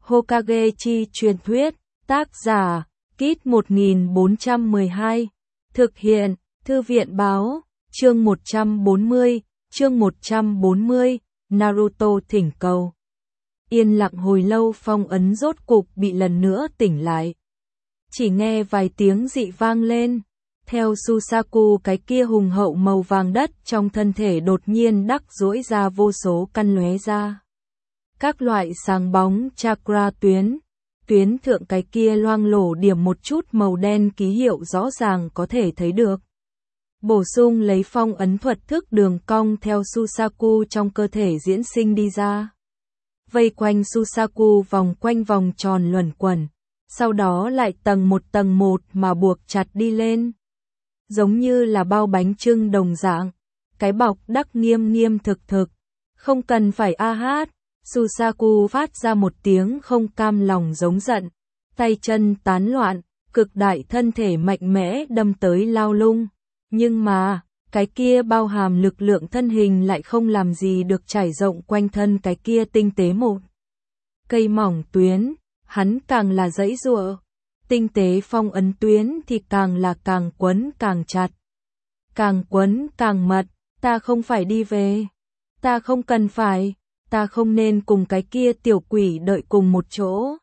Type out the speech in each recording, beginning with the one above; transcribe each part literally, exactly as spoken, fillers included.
Hokage chi truyền thuyết, tác giả, Kit một nghìn bốn trăm mười hai, thực hiện, Thư viện báo, chương một trăm bốn mươi, chương một trăm bốn mươi, Naruto thỉnh cầu. Yên lặng hồi lâu phong ấn rốt cục bị lần nữa tỉnh lại. Chỉ nghe vài tiếng dị vang lên, theo Susaku cái kia hùng hậu màu vàng đất trong thân thể đột nhiên đắc duỗi ra vô số căn lóe ra. Các loại sáng bóng chakra tuyến, tuyến thượng cái kia loang lổ điểm một chút màu đen ký hiệu rõ ràng có thể thấy được. Bổ sung lấy phong ấn thuật thức đường cong theo Susaku trong cơ thể diễn sinh đi ra. Vây quanh Susaku vòng quanh vòng tròn luẩn quẩn, sau đó lại tầng một tầng một mà buộc chặt đi lên. Giống như là bao bánh chưng đồng dạng, cái bọc đắc nghiêm nghiêm thực thực, không cần phải a hát. Susaku phát ra một tiếng không cam lòng giống giận, tay chân tán loạn, cực đại thân thể mạnh mẽ đâm tới lao lung. Nhưng mà, cái kia bao hàm lực lượng thân hình lại không làm gì được trải rộng quanh thân cái kia tinh tế một cây mỏng tuyến, hắn càng là dãy giụa, tinh tế phong ấn tuyến thì càng là càng quấn càng chặt. Càng quấn càng mật, ta không phải đi về, ta không cần phải, ta không nên cùng cái kia tiểu quỷ đợi cùng một chỗ.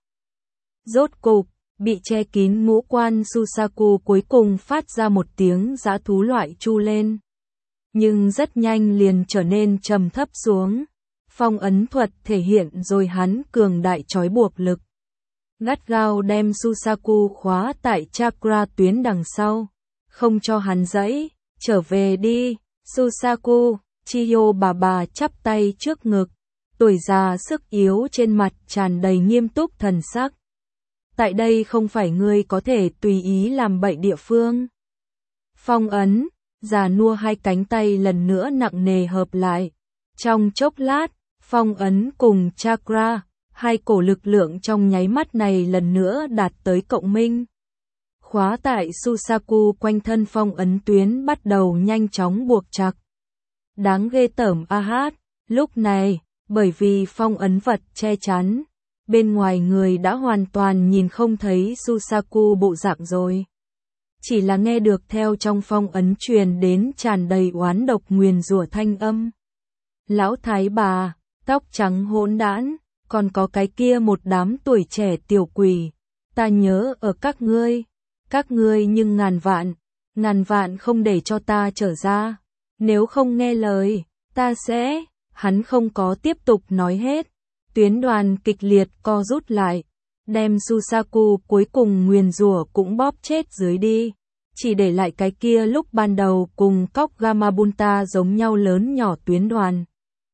Rốt cục, bị che kín ngũ quan Susaku cuối cùng phát ra một tiếng dã thú loại chu lên. Nhưng rất nhanh liền trở nên trầm thấp xuống. Phong ấn thuật thể hiện rồi hắn cường đại trói buộc lực. Gắt gao đem Susaku khóa tại chakra tuyến đằng sau. Không cho hắn dãy, trở về đi, Susaku. Chiyo bà bà chắp tay trước ngực. Tuổi già sức yếu trên mặt tràn đầy nghiêm túc thần sắc. Tại đây không phải ngươi có thể tùy ý làm bậy địa phương. Phong ấn, già nua hai cánh tay lần nữa nặng nề hợp lại. Trong chốc lát, phong ấn cùng chakra, hai cổ lực lượng trong nháy mắt này lần nữa đạt tới cộng minh. Khóa tại Susaku quanh thân phong ấn tuyến bắt đầu nhanh chóng buộc chặt. Đáng ghê tởm a hát, lúc này, bởi vì phong ấn vật che chắn, bên ngoài người đã hoàn toàn nhìn không thấy Susaku bộ dạng rồi. Chỉ là nghe được theo trong phong ấn truyền đến tràn đầy oán độc nguyền rủa thanh âm. Lão thái bà, tóc trắng hỗn đản, còn có cái kia một đám tuổi trẻ tiểu quỷ, ta nhớ ở các ngươi, các ngươi nhưng ngàn vạn, ngàn vạn không để cho ta trở ra, nếu không nghe lời, ta sẽ, hắn không có tiếp tục nói hết. Tuyến đoàn kịch liệt co rút lại, đem Susaku cuối cùng nguyền rủa cũng bóp chết dưới đi, chỉ để lại cái kia lúc ban đầu cùng cóc Gamabunta giống nhau lớn nhỏ tuyến đoàn.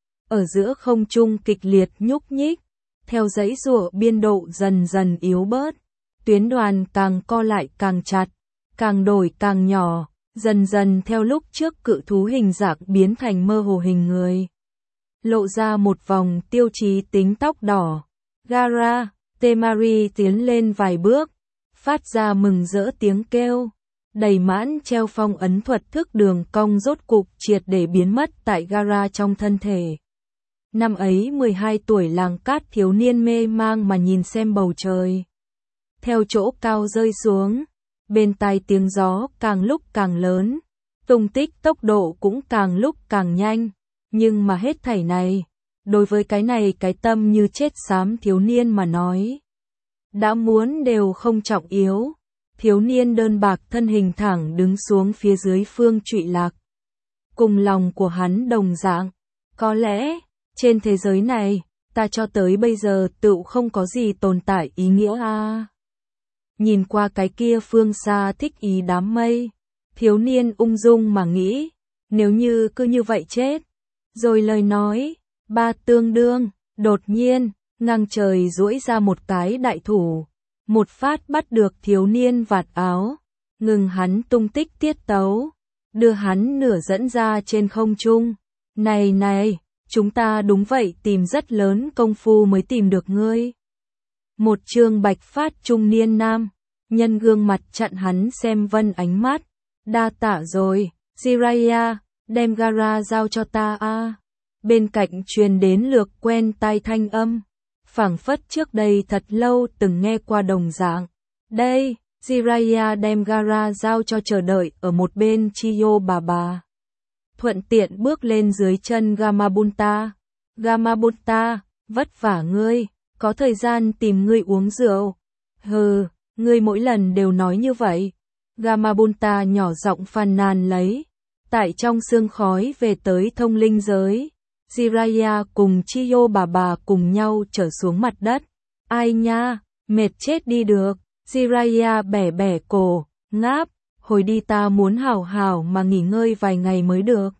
Ở giữa không trung kịch liệt nhúc nhích, theo dãy giụa biên độ dần dần yếu bớt, tuyến đoàn càng co lại càng chặt, càng đổi càng nhỏ, dần dần theo lúc trước cự thú hình dạng biến thành mơ hồ hình người. Lộ ra một vòng tiêu chí tính tóc đỏ. Gaara, Temari tiến lên vài bước, phát ra mừng rỡ tiếng kêu. Đầy mãn treo phong ấn thuật thức đường cong rốt cục triệt để biến mất tại Gaara trong thân thể. Năm ấy mười hai tuổi làng cát thiếu niên mê mang mà nhìn xem bầu trời. Theo chỗ cao rơi xuống, bên tai tiếng gió càng lúc càng lớn, tung tích tốc độ cũng càng lúc càng nhanh. Nhưng mà hết thảy này, đối với cái này cái tâm như chết xám thiếu niên mà nói, đã muốn đều không trọng yếu. Thiếu niên đơn bạc thân hình thẳng đứng xuống phía dưới phương trụy lạc. Cùng lòng của hắn đồng dạng, có lẽ, trên thế giới này, ta cho tới bây giờ tự không có gì tồn tại ý nghĩa a. À. Nhìn qua cái kia phương xa thích ý đám mây, thiếu niên ung dung mà nghĩ, nếu như cứ như vậy chết. Rồi lời nói, ba tương đương, đột nhiên, ngang trời duỗi ra một cái đại thủ, một phát bắt được thiếu niên vạt áo, ngừng hắn tung tích tiết tấu, đưa hắn nửa dẫn ra trên không trung. Này này, chúng ta đúng vậy tìm rất lớn công phu mới tìm được ngươi. Một trương bạch phát trung niên nam, nhân gương mặt chặn hắn xem vân ánh mắt, đa tạ rồi, Jiraiya. Đem Gaara giao cho ta a. À. Bên cạnh truyền đến lược quen tai thanh âm. phảng phất trước đây thật lâu từng nghe qua đồng dạng. Đây, Jiraiya đem Gaara giao cho chờ đợi ở một bên Chiyo bà bà. Thuận tiện bước lên dưới chân Gamabunta. Gamabunta, vất vả ngươi, có thời gian tìm ngươi uống rượu. Hừ, ngươi mỗi lần đều nói như vậy. Gamabunta nhỏ giọng phàn nàn lấy. Tại trong sương khói về tới thông linh giới, Jiraiya cùng Chiyo bà bà cùng nhau trở xuống mặt đất. Ai nha, mệt chết đi được. Jiraiya bẻ bẻ cổ, ngáp, hồi đi ta muốn hảo hảo mà nghỉ ngơi vài ngày mới được.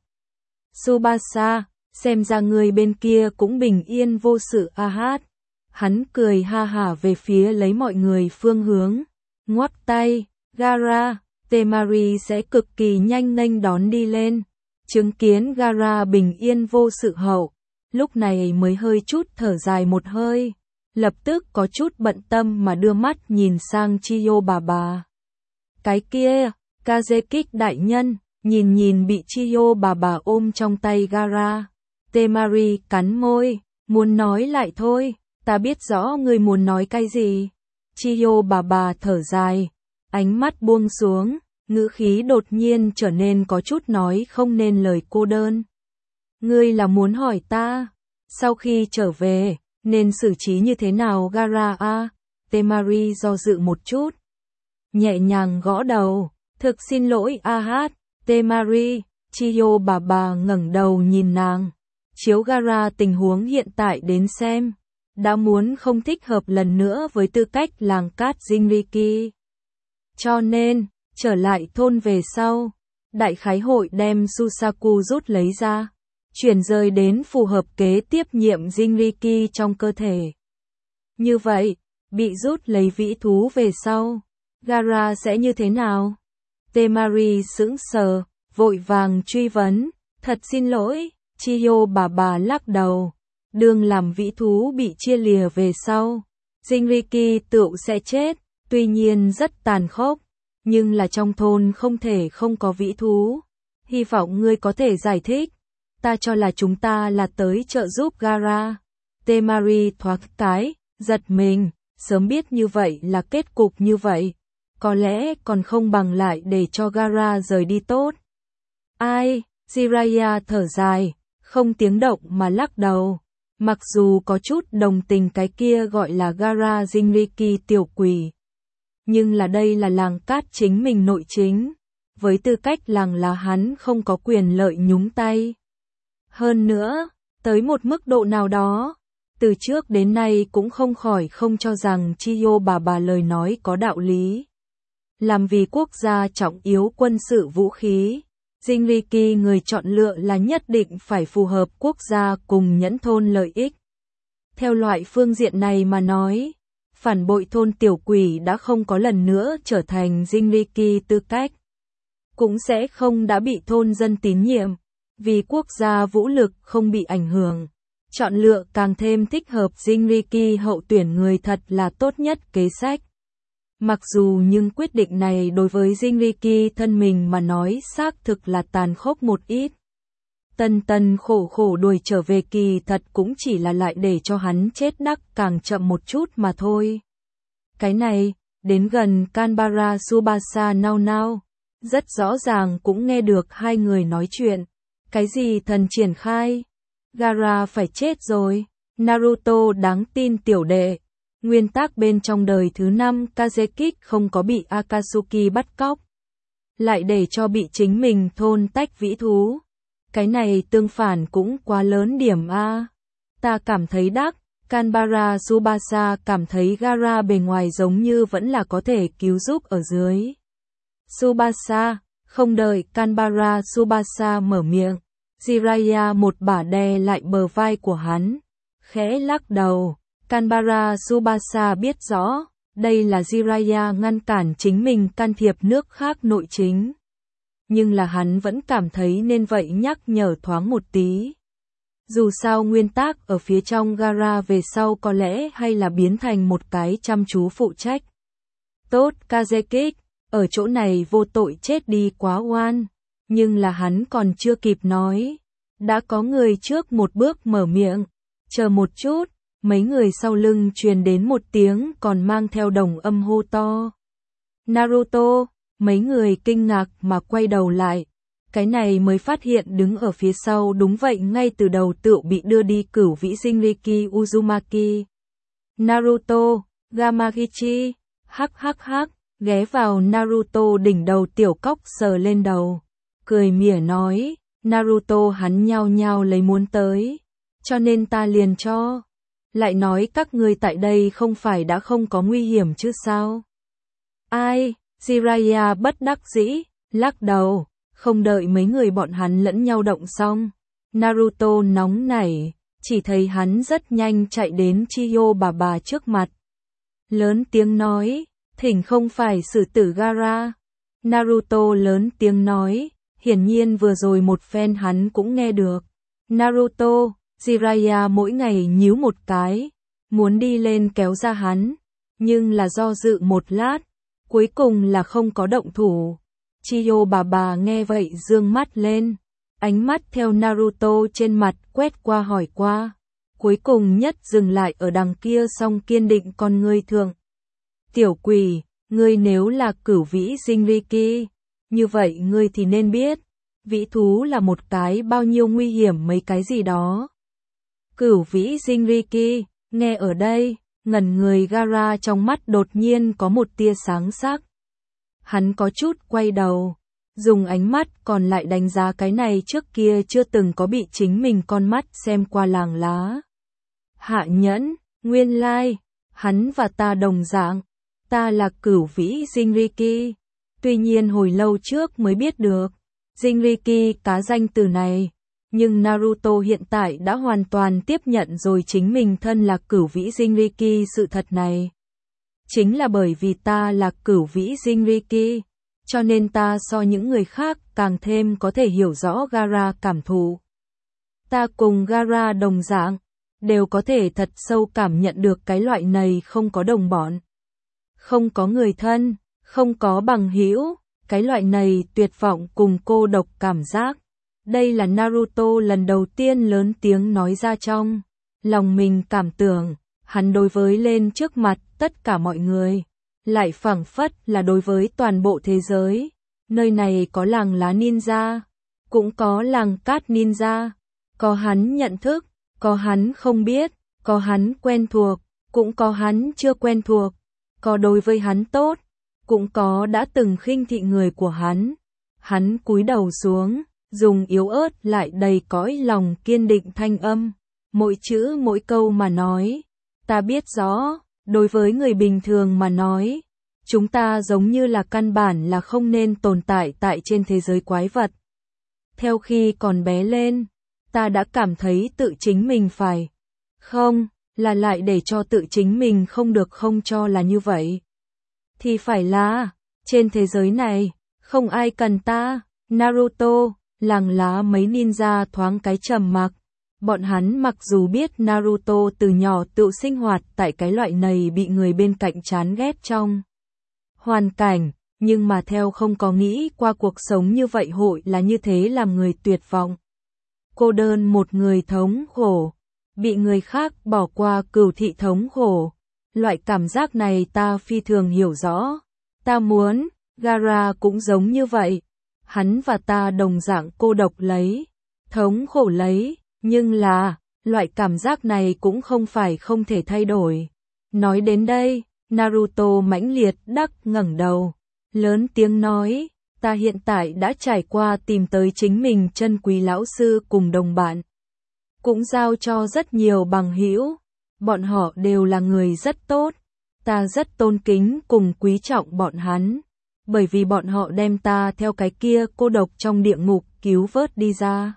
Tsubasa, xem ra người bên kia cũng bình yên vô sự a hát. Hắn cười ha hả về phía lấy mọi người phương hướng, ngoắc tay, Gaara, Temari sẽ cực kỳ nhanh nghênh đón đi lên. Chứng kiến Gaara bình yên vô sự hậu, lúc này mới hơi chút thở dài một hơi. Lập tức có chút bận tâm mà đưa mắt nhìn sang Chiyo bà bà. Cái kia, Kazekik đại nhân, nhìn nhìn bị Chiyo bà bà ôm trong tay Gaara. Temari cắn môi, muốn nói lại thôi, ta biết rõ ngươi muốn nói cái gì. Chiyo bà bà thở dài, ánh mắt buông xuống, ngữ khí đột nhiên trở nên có chút nói không nên lời cô đơn. Ngươi là muốn hỏi ta, sau khi trở về, nên xử trí như thế nào Gaara a? Temari do dự một chút, nhẹ nhàng gõ đầu, thực xin lỗi a hát, Temari. Chiyo bà bà ngẩng đầu nhìn nàng, chiếu Gaara tình huống hiện tại đến xem, đã muốn không thích hợp lần nữa với tư cách làng cát Jinriki. Cho nên, trở lại thôn về sau, đại khái hội đem Susaku rút lấy ra, chuyển rời đến phù hợp kế tiếp nhiệm Jinriki trong cơ thể. Như vậy, bị rút lấy vĩ thú về sau, Gaara sẽ như thế nào? Temari sững sờ, vội vàng truy vấn, thật xin lỗi, Chiyo bà bà lắc đầu, đương làm vĩ thú bị chia lìa về sau, Jinriki tựu sẽ chết, tuy nhiên rất tàn khốc, nhưng là trong thôn không thể không có vĩ thú, hy vọng ngươi có thể giải thích. Ta cho là chúng ta là tới trợ giúp Gaara. Temari thoáng cái, giật mình, sớm biết như vậy là kết cục như vậy, có lẽ còn không bằng lại để cho Gaara rời đi tốt. Ai, Jiraiya thở dài, không tiếng động mà lắc đầu, mặc dù có chút đồng tình cái kia gọi là Gaara Jinriki tiểu quỷ. Nhưng là đây là làng cát chính mình nội chính, với tư cách làng là hắn không có quyền lợi nhúng tay. Hơn nữa, tới một mức độ nào đó, từ trước đến nay cũng không khỏi không cho rằng Chiyo bà bà lời nói có đạo lý. Làm vì quốc gia trọng yếu quân sự vũ khí, Jinriki người chọn lựa là nhất định phải phù hợp quốc gia cùng nhẫn thôn lợi ích. Theo loại phương diện này mà nói, phản bội thôn tiểu quỷ đã không có lần nữa trở thành Jinriki tư cách. Cũng sẽ không đã bị thôn dân tín nhiệm. Vì quốc gia vũ lực không bị ảnh hưởng, chọn lựa càng thêm thích hợp Jinriki hậu tuyển người thật là tốt nhất kế sách. Mặc dù nhưng quyết định này đối với Jinriki thân mình mà nói xác thực là tàn khốc một ít. Tân tân khổ khổ đuổi trở về kỳ thật cũng chỉ là lại để cho hắn chết đắc càng chậm một chút mà thôi. Cái này, đến gần Kanbara Tsubasa nao nao, rất rõ ràng cũng nghe được hai người nói chuyện. Cái gì thần triển khai? Gaara phải chết rồi. Naruto đáng tin tiểu đệ. Nguyên tắc bên trong đời thứ năm Kazekik không có bị Akatsuki bắt cóc. Lại để cho bị chính mình thôn tách vĩ thú. Cái này tương phản cũng quá lớn điểm a. Ta cảm thấy đắc, Kanbara Tsubasa cảm thấy Gaara bề ngoài giống như vẫn là có thể cứu giúp ở dưới. Tsubasa, không đợi Kanbara Tsubasa mở miệng, Jiraiya một bả đè lại bờ vai của hắn, khẽ lắc đầu. Kanbara Tsubasa biết rõ, đây là Jiraiya ngăn cản chính mình can thiệp nước khác nội chính. Nhưng là hắn vẫn cảm thấy nên vậy nhắc nhở thoáng một tí. Dù sao nguyên tắc ở phía trong Gaara về sau có lẽ hay là biến thành một cái chăm chú phụ trách. Tốt Kazekik, ở chỗ này vô tội chết đi quá oan. Nhưng là hắn còn chưa kịp nói. Đã có người trước một bước mở miệng. Chờ một chút, mấy người sau lưng truyền đến một tiếng còn mang theo đồng âm hô to. Naruto, mấy người kinh ngạc mà quay đầu lại. Cái này mới phát hiện đứng ở phía sau đúng vậy ngay từ đầu tựu bị đưa đi cửu vĩ Jinriki Uzumaki. Naruto, Gamagichi, hắc hắc hắc, ghé vào Naruto đỉnh đầu tiểu cóc sờ lên đầu. Cười mỉa nói, Naruto hắn nhao nhao lấy muốn tới. Cho nên ta liền cho. Lại nói các ngươi tại đây không phải đã không có nguy hiểm chứ sao? Ai? Jiraiya bất đắc dĩ, lắc đầu. Không đợi mấy người bọn hắn lẫn nhau động xong, Naruto nóng nảy, chỉ thấy hắn rất nhanh chạy đến Chiyo bà bà trước mặt. Lớn tiếng nói, thỉnh không phải xử tử Gaara. Naruto lớn tiếng nói, hiển nhiên vừa rồi một phen hắn cũng nghe được. Naruto, Jiraiya mỗi ngày nhíu một cái, muốn đi lên kéo ra hắn, nhưng là do dự một lát, cuối cùng là không có động thủ. Chiyo bà bà nghe vậy dương mắt lên, ánh mắt theo Naruto trên mặt quét qua hỏi qua, cuối cùng nhất dừng lại ở đằng kia song kiên định con ngươi thượng. Tiểu quỷ, ngươi nếu là cửu vĩ Jinriki, như vậy ngươi thì nên biết, vĩ thú là một cái bao nhiêu nguy hiểm mấy cái gì đó. Cửu vĩ Jinriki, nghe ở đây, ngẩn người Gaara trong mắt đột nhiên có một tia sáng sắc. Hắn có chút quay đầu, dùng ánh mắt còn lại đánh giá cái này trước kia chưa từng có bị chính mình con mắt xem qua làng lá. Hạ Nhẫn, nguyên lai, hắn và ta đồng dạng, ta là cửu vĩ Jinriki. Tuy nhiên hồi lâu trước mới biết được, Jinriki cá danh từ này, nhưng Naruto hiện tại đã hoàn toàn tiếp nhận rồi chính mình thân là cửu vĩ Jinriki sự thật này. Chính là bởi vì ta là cửu vĩ Jinriki, cho nên ta so những người khác càng thêm có thể hiểu rõ Gaara cảm thụ. Ta cùng Gaara đồng dạng, đều có thể thật sâu cảm nhận được cái loại này không có đồng bọn, không có người thân, không có bằng hữu, cái loại này tuyệt vọng cùng cô độc cảm giác. Đây là Naruto lần đầu tiên lớn tiếng nói ra trong lòng mình cảm tưởng. Hắn đối với lên trước mặt tất cả mọi người, lại phảng phất là đối với toàn bộ thế giới. Nơi này có làng lá ninja, cũng có làng cát ninja, có hắn nhận thức, có hắn không biết, có hắn quen thuộc, cũng có hắn chưa quen thuộc, có đối với hắn tốt, cũng có đã từng khinh thị người của hắn. Hắn cúi đầu xuống, dùng yếu ớt lại đầy cõi lòng kiên định thanh âm, mỗi chữ mỗi câu mà nói. Ta biết rõ, đối với người bình thường mà nói, chúng ta giống như là căn bản là không nên tồn tại tại trên thế giới quái vật. Theo khi còn bé lên, ta đã cảm thấy tự chính mình phải. Không, là lại để cho tự chính mình không được không cho là như vậy. Thì phải là, trên thế giới này, không ai cần ta. Naruto, làng lá mấy ninja thoáng cái trầm mặc. Bọn hắn mặc dù biết Naruto từ nhỏ tự sinh hoạt tại cái loại này bị người bên cạnh chán ghét trong hoàn cảnh, nhưng mà theo không có nghĩ qua cuộc sống như vậy hội là như thế làm người tuyệt vọng. Cô đơn một người thống khổ, bị người khác bỏ qua cừu thị thống khổ. Loại cảm giác này ta phi thường hiểu rõ. Ta muốn, Gaara cũng giống như vậy. Hắn và ta đồng dạng cô độc lấy, thống khổ lấy. Nhưng là, loại cảm giác này cũng không phải không thể thay đổi. Nói đến đây, Naruto mãnh liệt đắc ngẩng đầu, lớn tiếng nói, ta hiện tại đã trải qua tìm tới chính mình chân quý lão sư cùng đồng bạn. Cũng giao cho rất nhiều bằng hữu, bọn họ đều là người rất tốt, ta rất tôn kính cùng quý trọng bọn hắn, bởi vì bọn họ đem ta theo cái kia cô độc trong địa ngục cứu vớt đi ra.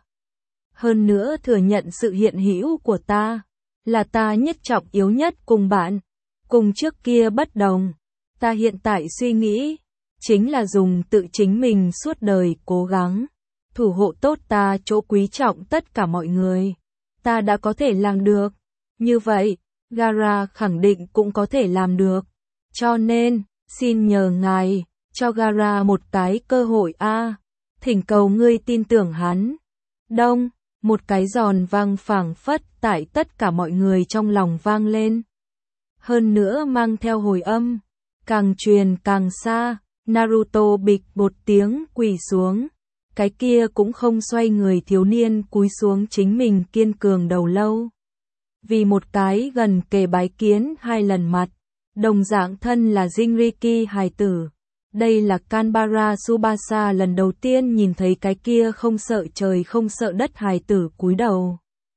Hơn nữa thừa nhận sự hiện hữu của ta, là ta nhất trọng yếu nhất cùng bạn, cùng trước kia bất đồng. Ta hiện tại suy nghĩ, chính là dùng tự chính mình suốt đời cố gắng, thủ hộ tốt ta chỗ quý trọng tất cả mọi người. Ta đã có thể làm được, như vậy, Gaara khẳng định cũng có thể làm được. Cho nên, xin nhờ ngài, cho Gaara một cái cơ hội a, thỉnh cầu ngươi tin tưởng hắn. Đông Một cái giòn vang phảng phất tại tất cả mọi người trong lòng vang lên. Hơn nữa mang theo hồi âm, càng truyền càng xa, Naruto bịch một tiếng quỳ xuống. Cái kia cũng không xoay người thiếu niên cúi xuống chính mình kiên cường đầu lâu. Vì một cái gần kề bái kiến hai lần mặt, đồng dạng thân là Jinriki hài tử. Đây là Kanbara Tsubasa lần đầu tiên nhìn thấy cái kia không sợ trời không sợ đất hài tử cúi đầu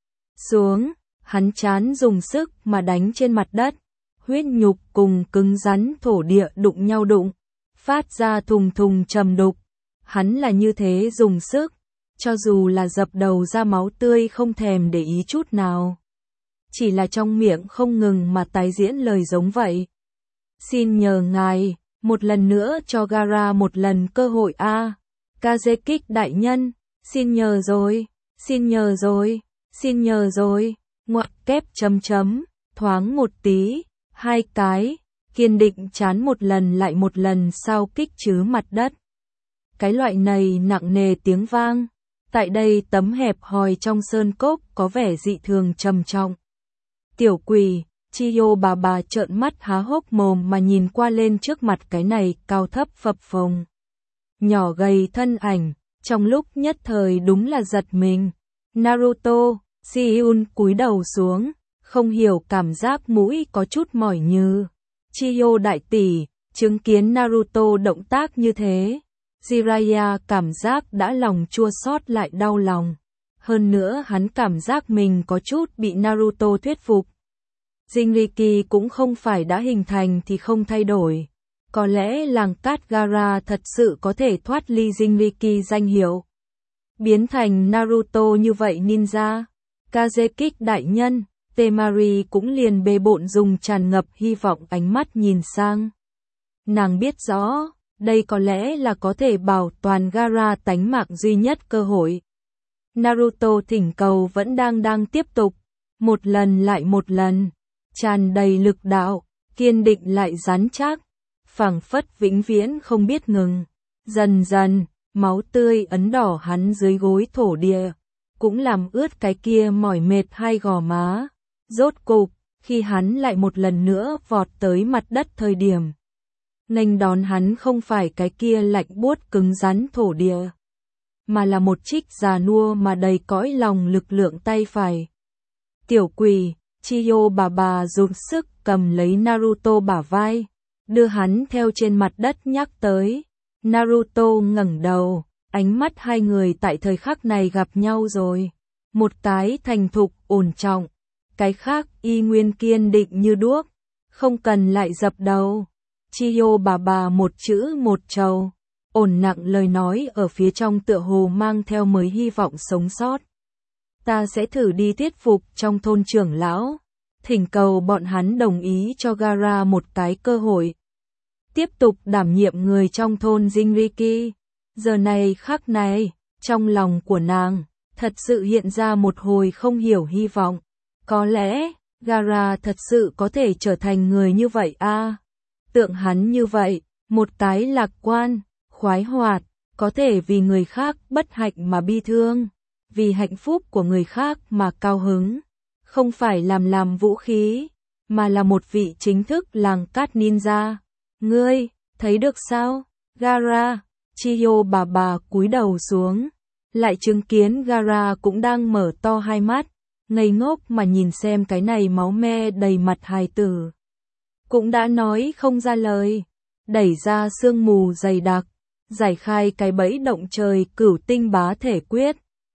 xuống, hắn chán dùng sức mà đánh trên mặt đất, huyết nhục cùng cứng rắn thổ địa đụng nhau đụng, phát ra thùng thùng trầm đục. Hắn là như thế dùng sức, cho dù là dập đầu ra máu tươi không thèm để ý chút nào. Chỉ là trong miệng không ngừng mà tái diễn lời giống vậy. Xin nhờ ngài, một lần nữa cho Gaara một lần cơ hội a. À. Kazekik đại nhân, xin nhờ rồi, xin nhờ rồi, xin nhờ rồi. Ngoặc kép chấm chấm, thoáng một tí, hai cái, kiên định chán một lần lại một lần sao kích chứ mặt đất. Cái loại này nặng nề tiếng vang, tại đây tấm hẹp hòi trong sơn cốc có vẻ dị thường trầm trọng. Tiểu quỷ, Chiyo bà bà trợn mắt há hốc mồm mà nhìn qua lên trước mặt cái này cao thấp phập phồng. Nhỏ gầy thân ảnh, trong lúc nhất thời đúng là giật mình. Naruto, Shiun cúi đầu xuống, không hiểu cảm giác mũi có chút mỏi như. Chiyo đại tỷ, chứng kiến Naruto động tác như thế. Jiraiya cảm giác đã lòng chua xót lại đau lòng. Hơn nữa hắn cảm giác mình có chút bị Naruto thuyết phục. Jinriki cũng không phải đã hình thành thì không thay đổi. Có lẽ làng cát Gaara thật sự có thể thoát ly Jinriki danh hiệu. Biến thành Naruto như vậy ninja. Kazekik đại nhân, Temari cũng liền bề bộn dùng tràn ngập hy vọng ánh mắt nhìn sang. Nàng biết rõ, đây có lẽ là có thể bảo toàn Gaara tánh mạng duy nhất cơ hội. Naruto thỉnh cầu vẫn đang đang tiếp tục, một lần lại một lần, tràn đầy lực đạo, kiên định lại rắn chắc, phảng phất vĩnh viễn không biết ngừng. Dần dần, máu tươi ấn đỏ hắn dưới gối thổ địa, cũng làm ướt cái kia mỏi mệt hai gò má. Rốt cục, khi hắn lại một lần nữa vọt tới mặt đất thời điểm, nghênh đón hắn không phải cái kia lạnh buốt cứng rắn thổ địa, mà là một trích già nua mà đầy cõi lòng lực lượng tay phải. Tiểu quỷ, Chiyo bà bà dùng sức cầm lấy Naruto bả vai, đưa hắn theo trên mặt đất nhắc tới. Naruto ngẩng đầu, ánh mắt hai người tại thời khắc này gặp nhau rồi. Một cái thành thục, ổn trọng, cái khác y nguyên kiên định như đuốc, không cần lại dập đầu. Chiyo bà bà một chữ một trầu, ổn nặng lời nói ở phía trong tựa hồ mang theo mới hy vọng sống sót. Ta sẽ thử đi thuyết phục trong thôn trưởng lão, thỉnh cầu bọn hắn đồng ý cho Gaara một cái cơ hội. Tiếp tục đảm nhiệm người trong thôn Jinriki. Giờ này khắc này, trong lòng của nàng, thật sự hiện ra một hồi không hiểu hy vọng. Có lẽ, Gaara thật sự có thể trở thành người như vậy a. À, tượng hắn như vậy, một cái lạc quan, khoái hoạt, có thể vì người khác bất hạnh mà bi thương, vì hạnh phúc của người khác mà cao hứng, không phải làm làm vũ khí, mà là một vị chính thức làng cát ninja. Ngươi, thấy được sao? Gaara, Chiyo bà bà cúi đầu xuống, lại chứng kiến Gaara cũng đang mở to hai mắt, ngây ngốc mà nhìn xem cái này máu me đầy mặt hài tử. Cũng đã nói không ra lời, đẩy ra sương mù dày đặc, giải khai cái bẫy động trời cửu tinh bá thể quyết.